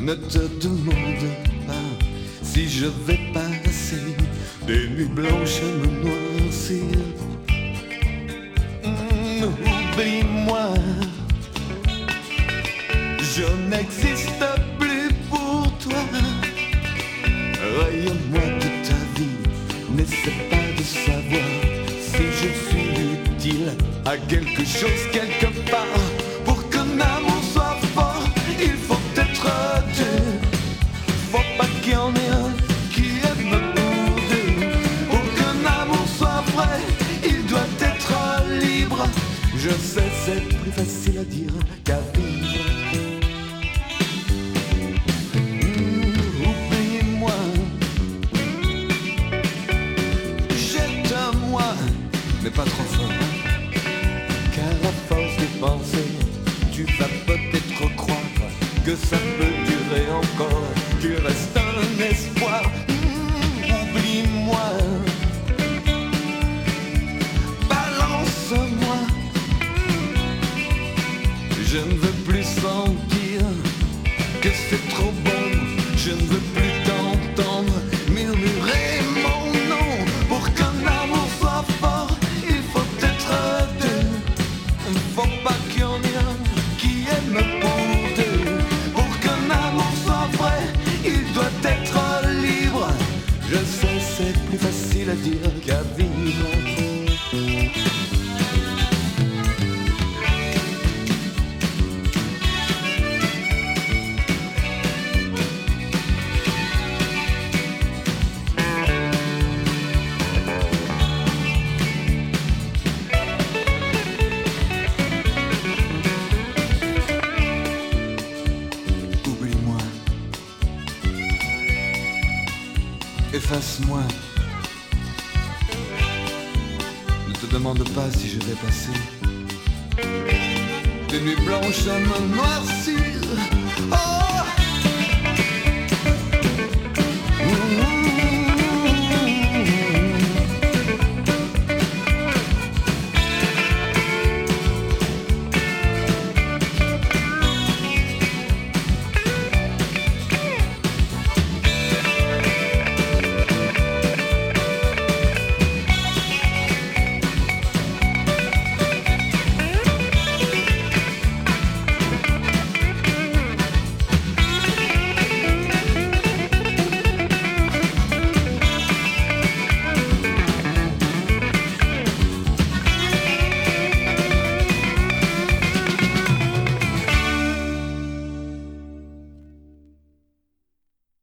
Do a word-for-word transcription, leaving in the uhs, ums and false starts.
Ne te demande pas si je vais passer des nuits blanches à me noircir. Mmh, oublie-moi, je n'existe plus pour toi. Raye-moi de ta vie, n'essaie pas de savoir si je suis utile à quelque chose quelque part. Pour qu'un amour soit fort, il faut être deux. Faut pas qu'il y en ait un qui aime pour deux. Pour qu'un amour soit vrai, il doit être libre. Je sais, c'est plus facile à dire qu'à vivre. Mmh, oublie-moi, jette-moi, mais pas trop fort. Car à force de penser, tu vas peut-être croire que ça peut durer encore, qu'il reste un espoir. Mmh, oublie-moi, balance-moi. Je ne veux plus sentir que c'est trop bon. Je ne veux plus t'entendre murmurer mon nom. Pour qu'un amour soit fort, il faut être deux. Faut pas qu'il y en ait un qui aime pour deux. Pour qu'un amour soit vrai, il doit être libre. Je sais, c'est plus facile à dire qu'à vivre. Oublie-moi, efface-moi. Ne te demande pas si je vais passer des nuits blanches à me noircir. Oh,